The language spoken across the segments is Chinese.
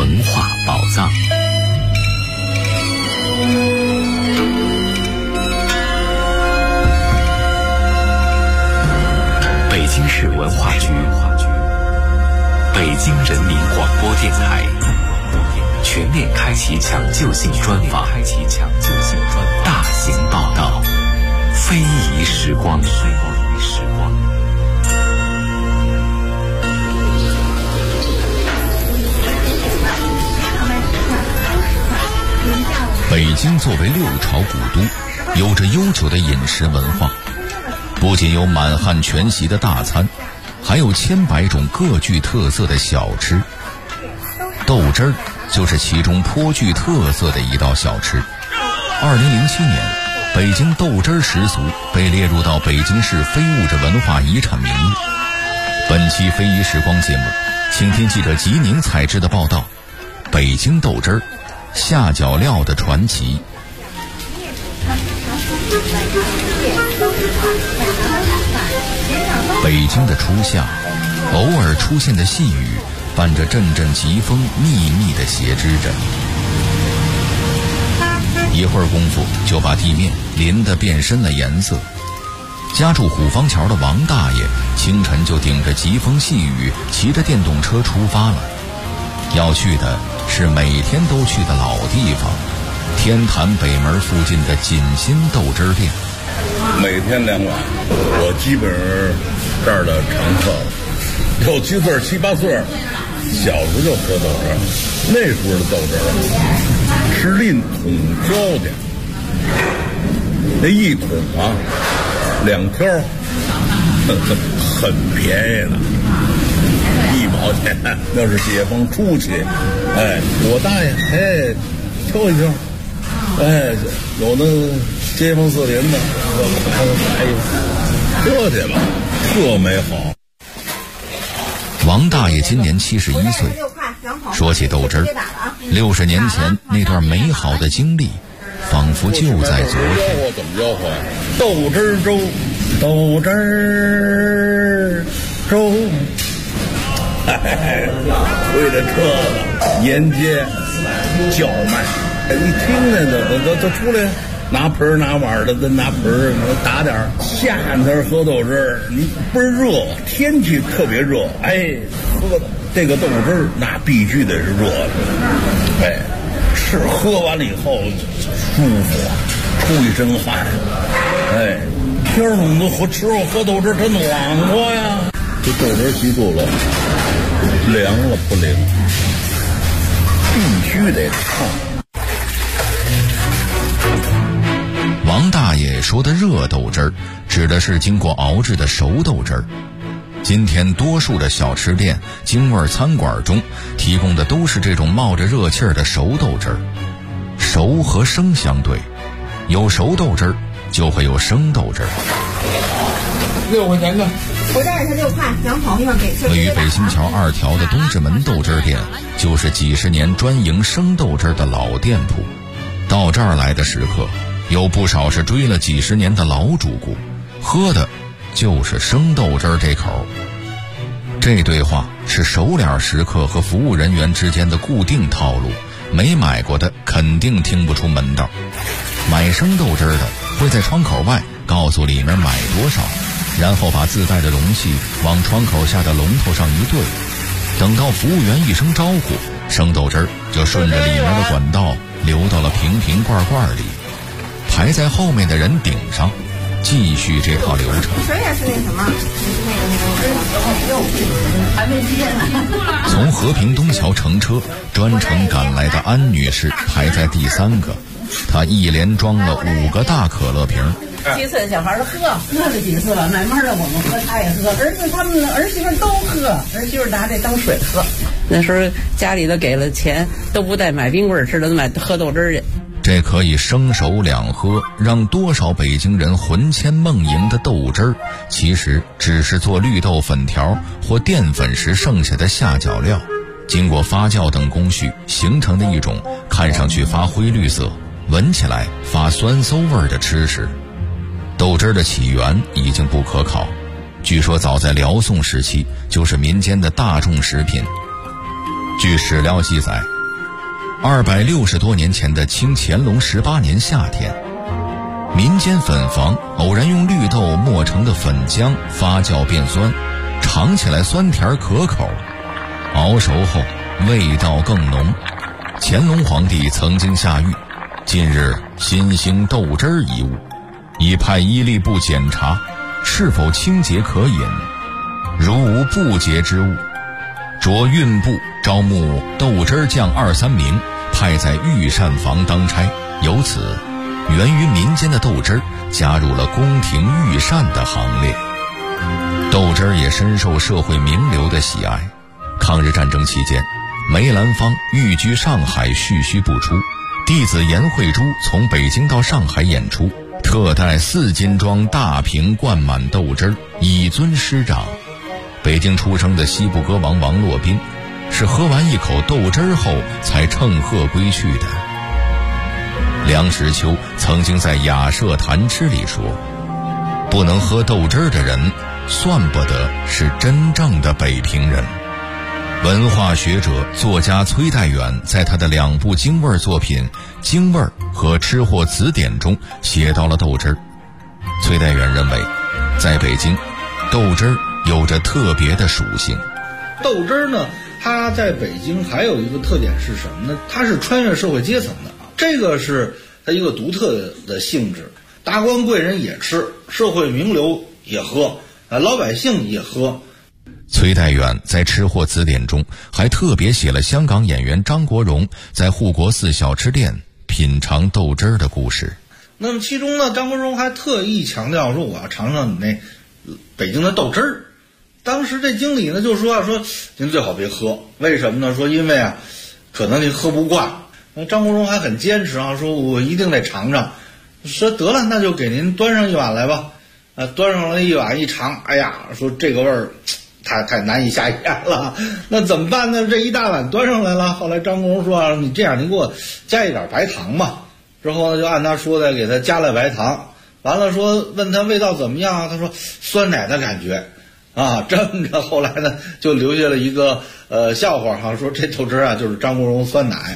文化宝藏。北京市文化局、北京人民广播电台全面开启抢救性专访，大型报道，非遗时光。北京作为六朝古都，有着悠久的饮食文化，不仅有满汉全席的大餐，还有千百种各具特色的小吃。豆汁儿就是其中颇具特色的一道小吃。2007年，北京豆汁儿食俗被列入到北京市非物质文化遗产名录。本期非遗时光节目，请听记者吉宁采制的报道：北京豆汁儿下脚料的传奇。北京的初夏，偶尔出现的细雨伴着阵阵疾风，密密地斜织着，一会儿功夫就把地面淋得变深了颜色。家住虎坊桥的王大爷清晨就顶着疾风细雨，骑着电动车出发了，要去的是每天都去的老地方——天坛北门附近的锦心豆汁店。 每天2碗，我基本上这儿的常客了。6、7岁、7、8岁，小时候就喝豆汁儿。那时候的豆汁儿是拎桶交的，那一桶啊2条，很便宜的，1毛钱。那是解放初期，我大爷挑一挑，有那街坊四邻的，喝去吧，特美好。 王大爷今年71岁，说起豆汁儿，60年前那段美好的经历，仿佛就在昨天。 我怎么吆喝？豆汁儿粥，豆汁儿粥。推着车子沿街叫卖，一听那都出来，拿盆拿碗的，拿盆打点夏天喝豆汁儿，你倍儿热，天气特别热，喝这个豆汁儿那必须得是热的，喝完了以后舒服，出一身汗，天儿冷的喝豆汁儿它暖和呀。这豆汁儿记住了，凉了不灵，必须得烫。 王大爷说的热豆汁儿，指的是经过熬制的熟豆汁儿。今天多数的小吃店、京味餐馆中提供的都是这种冒着热气儿的熟豆汁儿。熟和生相对，有熟豆汁儿就会有生豆汁儿。 6块钱的， 我这儿是6块，两桶一会儿给。 位于北新桥2条的东直门豆汁店，就是几十年专营生豆汁的老店铺。到这儿来的食客，有不少是追了几十年的老主顾，喝的就是生豆汁这口。这对话是熟脸食客和服务人员之间的固定套路，没买过的肯定听不出门道。买生豆汁的会在窗口外告诉里面买多少，然后把自带的容器往窗口下的龙头上一对，等到服务员一声招呼，生豆汁就顺着里面的管道流到了瓶瓶罐罐里，排在后面的人顶上，继续这套流程。 水也是那什么，还没接呢。 从和平东桥乘车专程赶来的安女士排在第3个，她一连装了5个大可乐瓶。 几岁的小孩喝了几次了，慢慢的我们喝，他也喝，他们的儿媳妇都喝，儿媳妇拿这当水喝。那时候家里头给了钱，都不带买冰棍吃的，都买喝豆汁去。 这可以生熟两喝，让多少北京人魂牵梦萦的豆汁儿，其实只是做绿豆粉条或淀粉时剩下的下脚料，经过发酵等工序形成的一种看上去发灰绿色，闻起来发酸馊味的吃食。豆汁儿的起源已经不可考，据说早在辽宋时期就是民间的大众食品。据史料记载， 260多年前的清乾隆18年夏天，民间粉房偶然用绿豆磨成的粉浆发酵变酸，尝起来酸甜可口，熬熟后味道更浓。乾隆皇帝曾经下谕，近日新兴豆汁儿一物，已派医力部检查是否清洁可饮，如无不洁之物，着运部招募豆汁匠2-3名，派在御膳房当差。由此源于民间的豆汁儿加入了宫廷御膳的行列。豆汁儿也深受社会名流的喜爱。抗日战争期间，梅兰芳寓居上海蓄须不出，弟子严慧珠从北京到上海演出，特带4斤装大瓶灌满豆汁儿，以尊师长。北京出生的西部歌王王洛宾是喝完一口豆汁儿后才乘鹤归去的。梁实秋曾经在《雅舍谈吃》里说，不能喝豆汁儿的人算不得是真正的北平人。文化学者作家崔代远在他的2部京味作品《京味》和《吃货词典》中写到了豆汁儿。崔代远认为，在北京，豆汁儿有着特别的属性。 豆汁儿呢，它在北京还有一个特点是什么呢？它是穿越社会阶层的，这个是它一个独特的性质。达官贵人也吃，社会名流也喝，老百姓也喝。 崔代远在《吃货词典》中还特别写了香港演员张国荣在护国寺小吃店品尝豆汁儿的故事。 那么其中呢，张国荣还特意强调说，我要尝尝你那北京的豆汁儿。当时这经理呢就说您最好别喝，为什么呢？说因为啊，可能您喝不惯。张国荣还很坚持啊，说我一定得尝尝。说得了，那就给您端上一碗来吧。端上了一碗一尝，哎呀，说这个味儿太难以下咽了。那怎么办呢？这一大碗端上来了。后来张国荣说，你这样，您给我加一点白糖吧。之后呢，就按他说的给他加了白糖。完了说问他味道怎么样，他说酸奶的感觉啊。这么着，后来呢就留下了一个笑话哈，说这豆汁啊就是张国荣酸奶。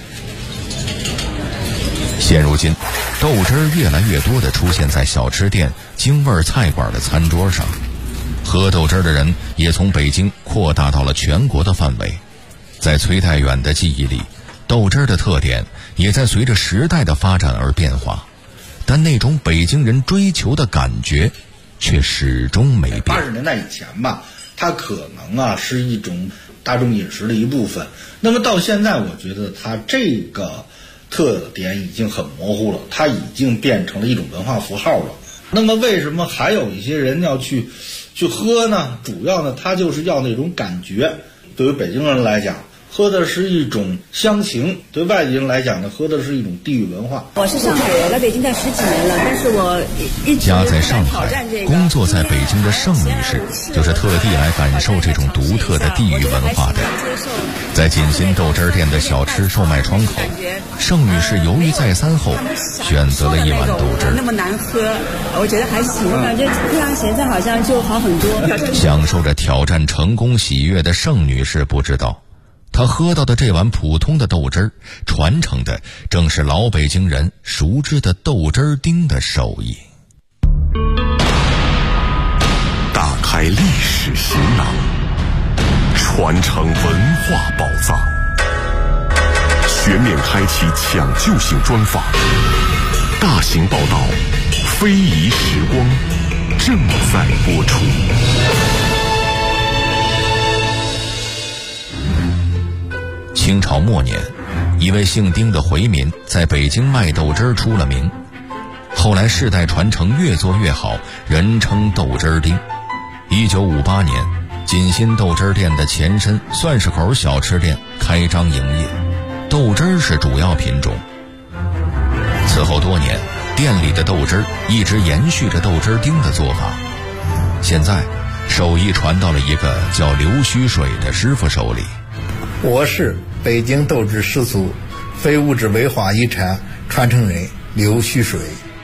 现如今，豆汁儿越来越多地出现在小吃店、京味菜馆的餐桌上，喝豆汁儿的人也从北京扩大到了全国的范围。在崔代远的记忆里，豆汁儿的特点也在随着时代的发展而变化，但那种北京人追求的感觉却始终没变。 80年代以前吧，它可能啊是一种大众饮食的一部分。那么到现在，我觉得它这个特点已经很模糊了，它已经变成了一种文化符号了。那么为什么还有一些人要去喝呢？主要呢，他就是要那种感觉。对于北京人来讲，喝的是一种乡情；对外地人来讲呢，喝的是一种地域文化。 我是上海人，来北京待10几年了，但是我一直家在上海，工作在北京的盛女士，就是特地来感受这种独特的地域文化的。在锦心豆汁店的小吃售卖窗口，盛女士犹豫再三后，选择了一碗豆汁。 那么难喝，我觉得还行，我感觉配上咸菜好像就好很多。 享受着挑战成功喜悦的盛女士不知道，她喝到的这碗普通的豆汁儿，传承的正是老北京人熟知的豆汁丁的手艺。 打开历史行囊，传承文化宝藏，全面开启抢救性专访，大型报道，非遗时光，正在播出。 清朝末年，一位姓丁的回民在北京卖豆汁儿出了名，后来世代传承，越做越好，人称豆汁丁。1958年，锦心豆汁店的前身蒜市口小吃店开张营业，豆汁是主要品种。此后多年，店里的豆汁一直延续着豆汁丁的做法。现在，手艺传到了一个叫刘须水的师傅手里。 我是北京豆汁始祖、非物质文化遗产传承人刘须水。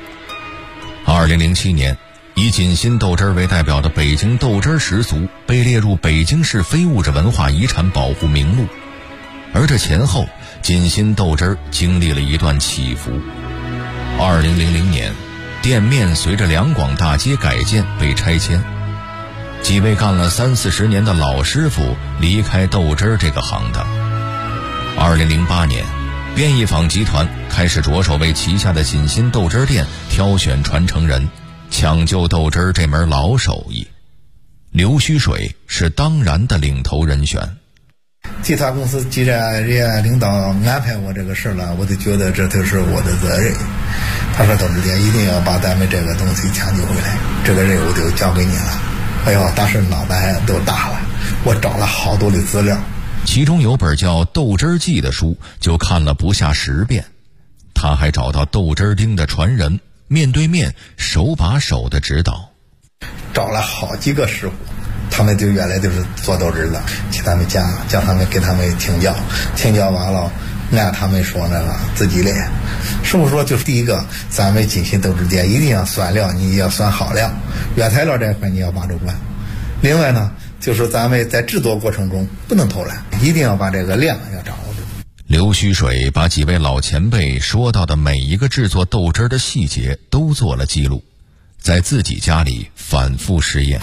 2007年，以锦心豆汁为代表的北京豆汁十足被列入北京市非物质文化遗产保护名录。 而这前后锦心豆汁儿经历了一段起伏。2000年，店面随着两广大街改建被拆迁，几位干了30-40年的老师傅离开豆汁儿这个行当。2008年，便宜坊集团开始着手为旗下的锦心豆汁儿店挑选传承人，抢救豆汁儿这门老手艺。刘须水是当然的领头人选。 集团公司既然人家领导安排我这个事了，我就觉得这就是我的责任。他说豆汁店一定要把咱们这个东西抢救回来，这个任务就交给你了。哎呦，当时脑袋都大了，我找了好多的资料， 其中有本叫《豆汁儿记》的书就看了不下10遍。他还找到豆汁儿丁的传人，面对面手把手的指导， 找了好几个师傅，他们就原来就是做豆汁的，去他们家叫他们给他们请教，请教完了按他们说那个自己练。师傅说，就是第一个，咱们锦心豆汁店一定要酸料，你要酸好料，原材料这块你要把住关。另外呢，就是咱们在制作过程中不能偷懒，一定要把这个量要掌握住。 刘须水把几位老前辈说到的每一个制作豆汁的细节都做了记录，在自己家里反复试验。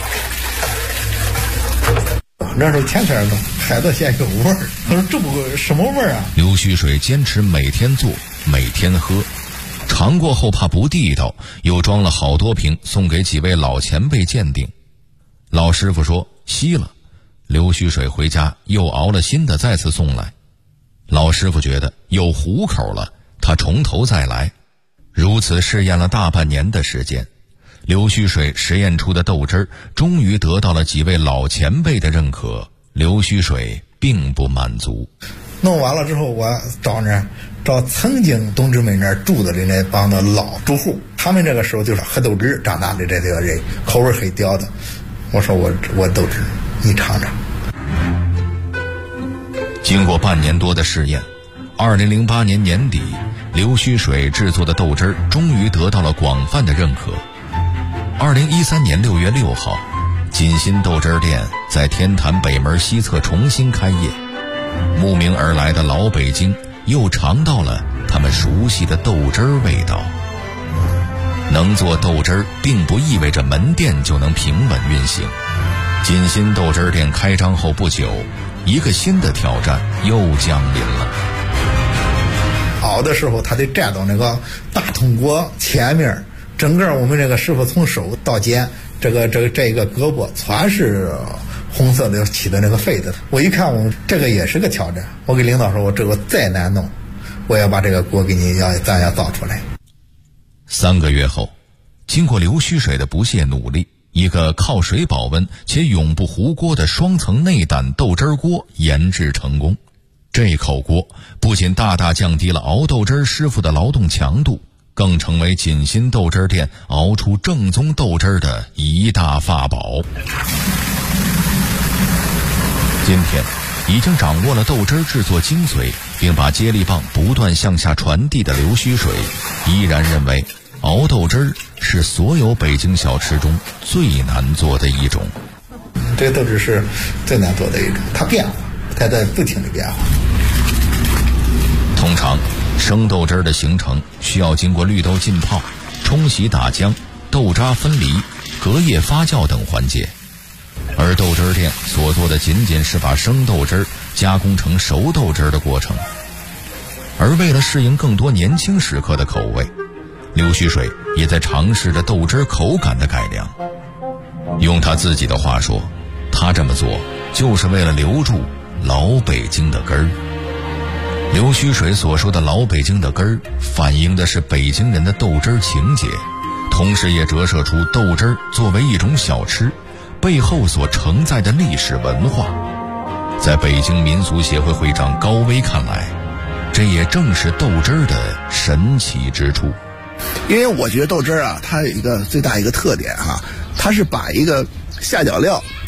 那时候天天弄，孩子现在有味儿。他说这不什么味儿啊？ 刘须水坚持每天做，每天喝，尝过后怕不地道，又装了好多瓶送给几位老前辈鉴定。老师傅说稀了，刘须水回家又熬了新的再次送来。老师傅觉得有糊口了，他从头再来。如此试验了大半年的时间，刘须水实验出的豆汁儿终于得到了几位老前辈的认可。刘须水并不满足， 弄完了之后，我找曾经同志们那儿住的那帮的老住户，他们这个时候就是喝豆汁长大的这些人，口味很刁的。我说我豆汁，你尝尝。 经过半年多的试验，2008年年底，刘须水制作的豆汁终于得到了广泛的认可。2013年6月6号，锦心豆汁店在天坛北门西侧重新开业，慕名而来的老北京又尝到了他们熟悉的豆汁味道。能做豆汁并不意味着门店就能平稳运行。锦心豆汁店开张后不久，一个新的挑战又降临了。 熬的时候他得站到那个大铜锅前面，整个我们这个师傅从手到肩，这个胳膊全是红色的起的那个痱子。我一看，我这个也是个挑战。我给领导说，我这个再难弄，我要把这个锅给你咱要造出来。 3个月后，经过刘须水的不懈努力，一个靠水保温且永不糊锅的双层内胆豆汁锅研制成功。这口锅不仅大大降低了熬豆汁师傅的劳动强度，更成为锦心豆汁店熬出正宗豆汁的一大法宝。今天已经掌握了豆汁制作精髓，并把接力棒不断向下传递的刘须水，依然认为熬豆汁是所有北京小吃中最难做的一种。 这个豆汁是最难做的一种，它变化，它在不停的变化。 通常生豆汁的形成需要经过绿豆浸泡、冲洗打浆、豆渣分离、隔夜发酵等环节，而豆汁店所做的仅仅是把生豆汁加工成熟豆汁的过程。而为了适应更多年轻食客的口味，刘须水也在尝试着豆汁口感的改良。用他自己的话说，他这么做就是为了留住老北京的根儿。刘须水所说的老北京的根儿，反映的是北京人的豆汁情结，同时也折射出豆汁作为一种小吃背后所承载的历史文化。在北京民俗协会会长高威看来，这也正是豆汁的神奇之处。 因为我觉得豆汁它有一个最大一个特点它是把一个下脚料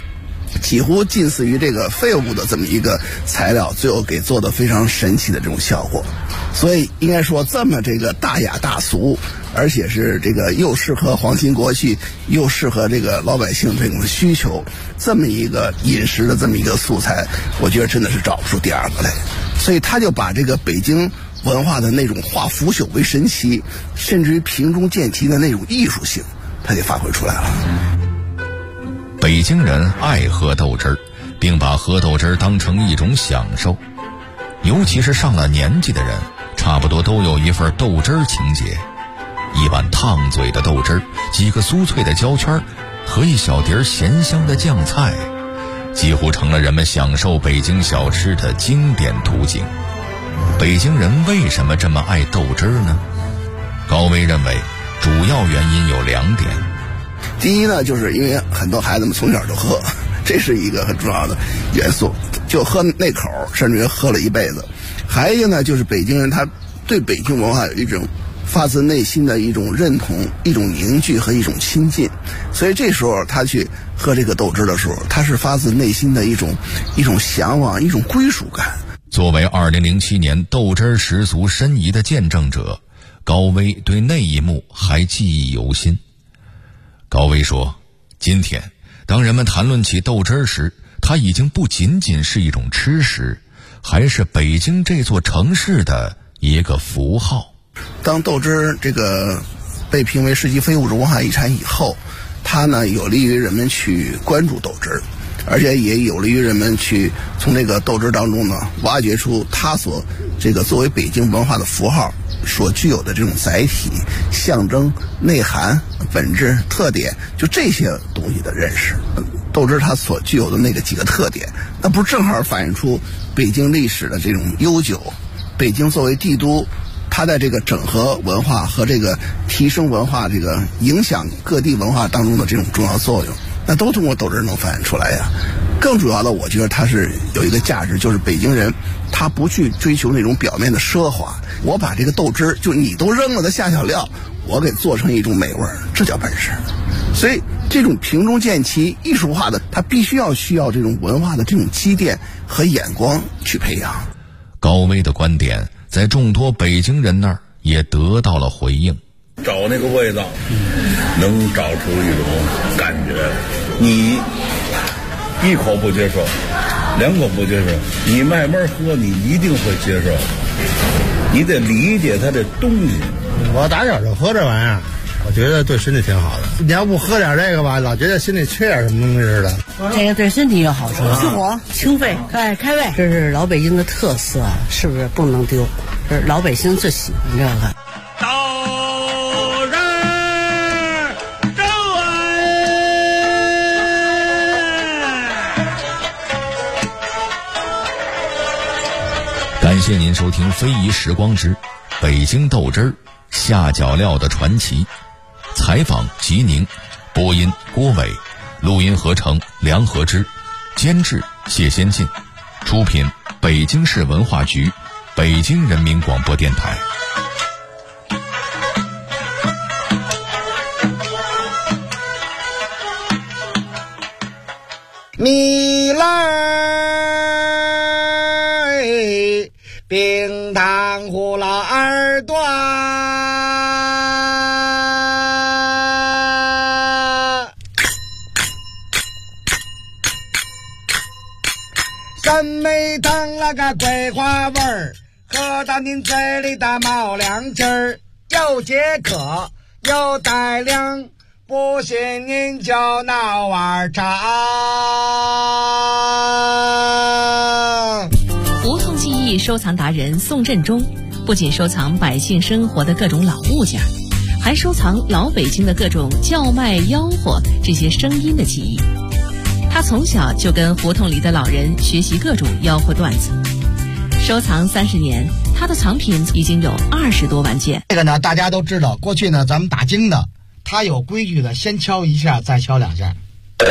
几乎近似于这个废物的这么一个材料，最后给做的非常神奇的这种效果。所以应该说这么这个大雅大俗，而且是这个又适合皇亲国戚，又适合这个老百姓这种需求，这么一个饮食的这么一个素材，我觉得真的是找不出第二个来。所以他就把这个北京文化的那种化腐朽为神奇，甚至于平中见奇的那种艺术性，他就发挥出来了。 北京人爱喝豆汁儿，并把喝豆汁儿当成一种享受，尤其是上了年纪的人，差不多都有一份豆汁儿情节。一碗烫嘴的豆汁儿，几个酥脆的焦圈和一小碟咸香的酱菜，几乎成了人们享受北京小吃的经典途径。北京人为什么这么爱豆汁儿呢？高威认为主要原因有2点。 第一呢，就是因为很多孩子们从小就喝，这是一个很重要的元素，就喝那口，甚至于喝了一辈子。还有一个呢，就是北京人他对北京文化有一种发自内心的一种认同、一种凝聚和一种亲近，所以这时候他去喝这个豆汁的时候，他是发自内心的一种向往、一种归属感。 作为2007年豆汁十足申遗的见证者，高威对那一幕还记忆犹新。高威说，今天当人们谈论起豆汁时，它已经不仅仅是一种吃食，还是北京这座城市的一个符号。 当豆汁这个被评为世界非物质文化遗产以后，它呢有利于人们去关注豆汁，而且也有利于人们去从这个豆汁当中呢挖掘出它所这个作为北京文化的符号所具有的这种载体、象征、内涵、本质、特点，就这些东西的认识。豆汁它所具有的那个几个特点，那不正好反映出北京历史的这种悠久？北京作为帝都，它在这个整合文化和这个提升文化、这个影响各地文化当中的这种重要作用，那都通过豆汁能反映出来呀。更主要的，我觉得它是有一个价值，就是北京人他不去追求那种表面的奢华，我把这个豆汁就你都扔了的下脚料，我给做成一种美味，这叫本事。所以这种平中见奇、艺术化的，它必须需要这种文化的这种积淀和眼光去培养。 高威的观点在众多北京人那儿也得到了回应。 找那个味道，能找出一种感觉。你一口不接受，2口不接受，你慢慢喝，你一定会接受。你得理解它的东西。 我打小就喝这玩意儿，我觉得对身体挺好的。你要不喝点这个吧，老觉得心里缺点什么东西似的。 这个对身体有好处，去火、清肺、开胃，这是老北京的特色，是不是不能丢？这是老百姓最喜欢这个。 感谢您收听《非遗时光之北京豆汁儿下脚料的传奇》，采访吉宁，播音郭伟，录音合成梁和之，监制谢先进，出品北京市文化局，北京人民广播电台。 米来冰糖葫芦耳朵，三梅糖那个桂花味儿，喝到您嘴里的冒凉劲儿，又解渴又带凉，不信您就闹碗茶。 胡同记忆收藏达人宋振中不仅收藏百姓生活的各种老物件，还收藏老北京的各种叫卖吆喝这些声音的记忆。他从小就跟胡同里的老人学习各种吆喝段子，收藏30年，他的藏品已经有20多万件。 这个呢，大家都知道，过去呢咱们打更的，他有规矩的，先敲一下，再敲2下。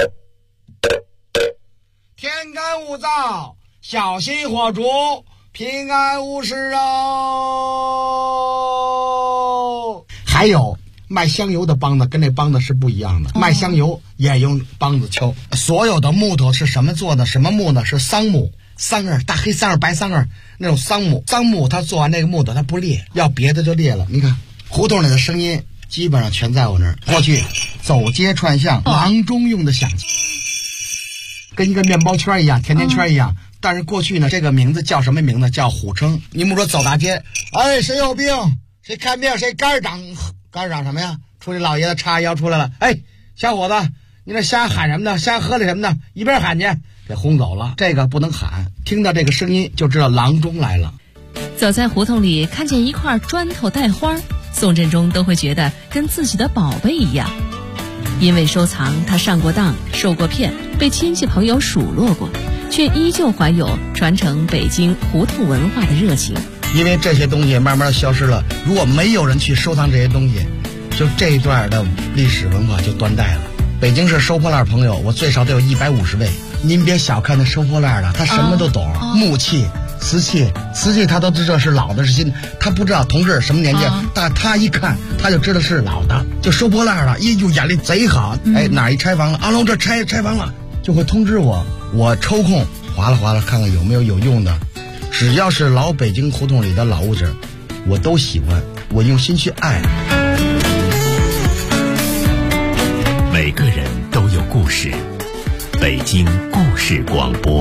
天干物燥，小心火烛，平安无事哦。还有卖香油的梆子跟这梆子是不一样的，卖香油也用梆子敲。所有的木头是什么做的？什么木呢？是桑木，桑叶，大黑桑叶、白桑叶那种桑木。桑木它做完那个木头它不裂，要别的就裂了。你看胡同里的声音基本上全在我那儿。过去走街串巷，郎中用的响器，跟一个面包圈一样，甜甜圈一样。但是过去呢，这个名字叫什么名字？叫虎称。你们说走大街，哎，谁有病？谁看病？谁肝长？肝长什么呀？出去老爷子叉腰出来了，哎，小伙子，你这瞎喊什么呢？瞎喝的什么呢？一边喊去，给轰走了。这个不能喊，听到这个声音就知道郎中来了。 走在胡同里，看见一块砖头带花，宋振中都会觉得跟自己的宝贝一样。因为收藏，他上过当，受过骗，被亲戚朋友数落过，却依旧怀有传承北京胡同文化的热情。 因为这些东西慢慢消失了，如果没有人去收藏这些东西，就这一段的历史文化就断代了。北京市收破烂朋友，我最少得有150位。您别小看那收破烂的，他什么都懂，木器、瓷器他都知道是老的是新的，他不知道同志什么年纪，但他一看他就知道是老的，就收破烂了，就眼力贼好。哎，哪一拆房了？阿龙这拆房了，就会通知我，我抽空划拉看看有没有用的。只要是老北京胡同里的老物件，我都喜欢，我用心去爱。 每个人都有故事，北京故事广播。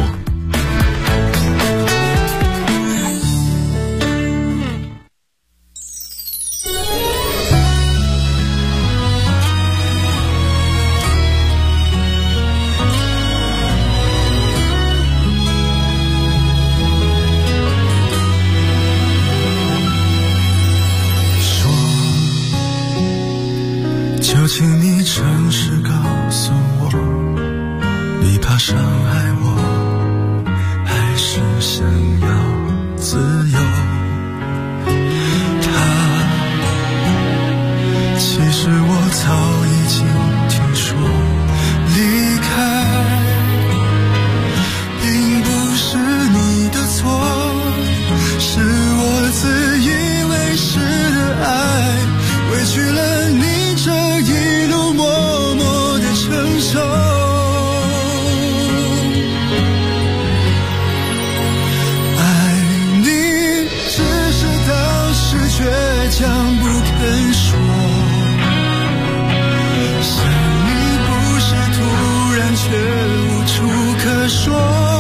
请你诚实告诉我，你怕伤害我，还是想要自由？其实我早已经听说，离开并不是你的错，是我自以为是的爱委屈了你这一路默默的承受。爱你只是当时倔强不肯说，想你不是突然却无处可说，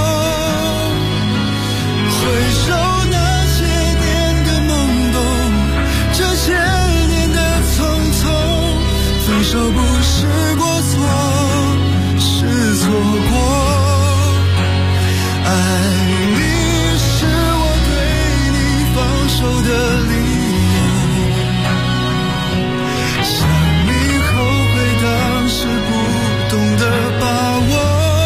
回首那些年的懵懂，这些年的匆匆，分手不是过错，是错过。爱你是我对你放手的理由，想你后悔当时不懂得把握，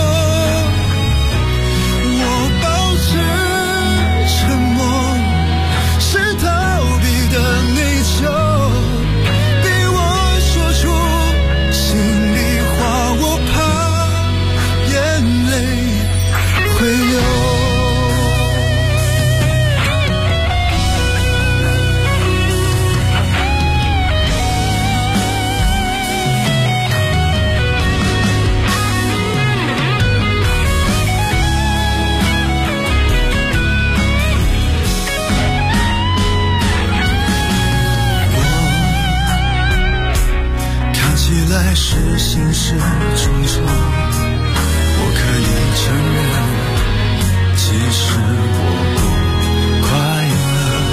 我保持沉默，是逃避的内疚，逼我说出心里话，我怕眼泪会流。看起来是心事重重，我可以承认，其实我不快乐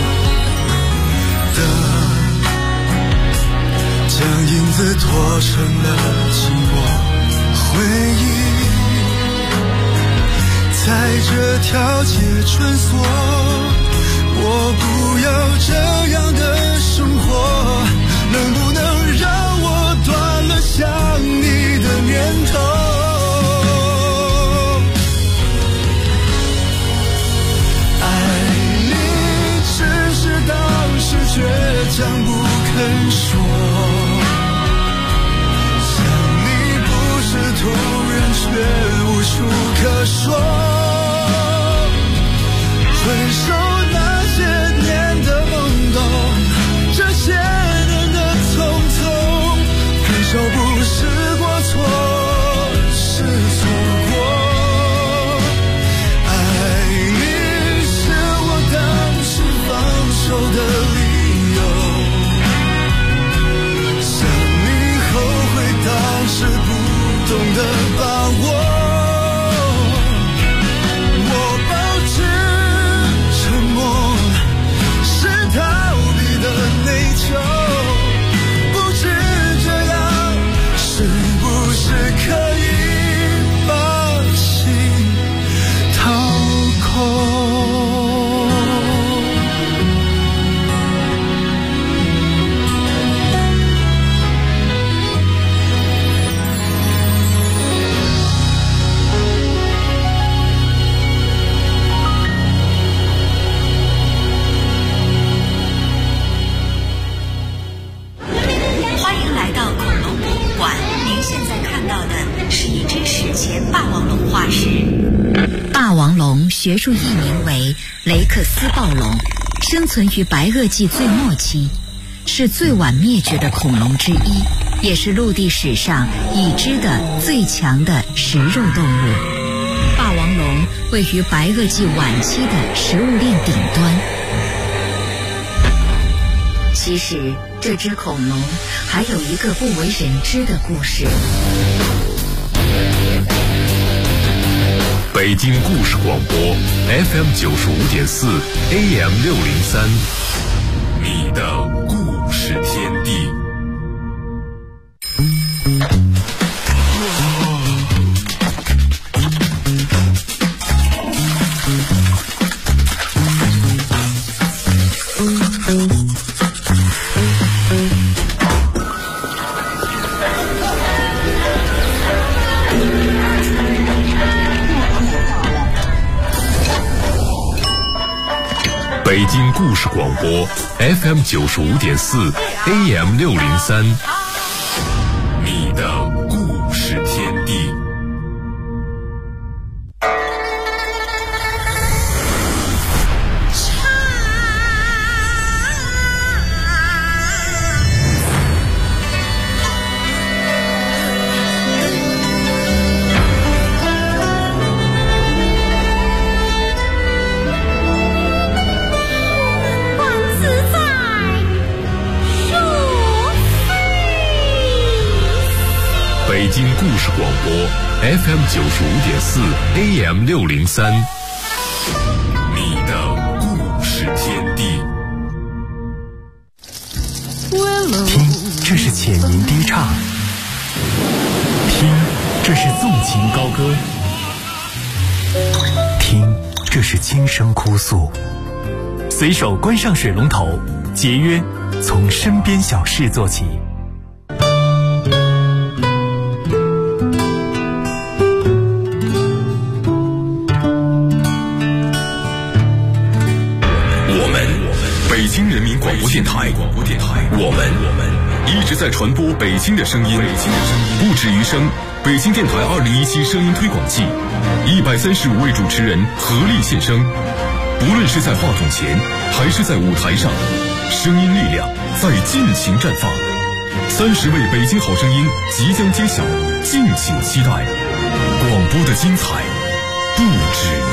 的，将影子拖成了寂寞回忆，在这条街穿梭，我不要这样的生活，能不能让我断了想你的念头？爱你只是当时倔强不肯说，想你不是突然却无处可说，回首那些年的懵懂，这些年的匆匆， 学术译名为雷克斯暴龙，生存于白垩纪最末期，是最晚灭绝的恐龙之一，也是陆地史上已知的最强的食肉动物。霸王龙位于白垩纪晚期的食物链顶端。其实这只恐龙还有一个不为人知的故事。 北京故事广播 FM 95.4 AM 603，你的故事天地。北京故事广播 FM 95.4 AM 603，你的故事天地。北京故事广播 FM 95.4 AM 603，你的故事天地。 听，这是浅吟低唱；听，这是纵情高歌；听，这是轻声哭诉。随手关上水龙头，节约从身边小事做起。 北京人民广播电台，我们一直在传播北京的声音，不止于声。北京电台2017声音推广季，135位主持人合力献声，不论是在话筒前还是在舞台上，声音力量在尽情绽放。30位北京好声音即将揭晓，敬请期待。广播的精彩不止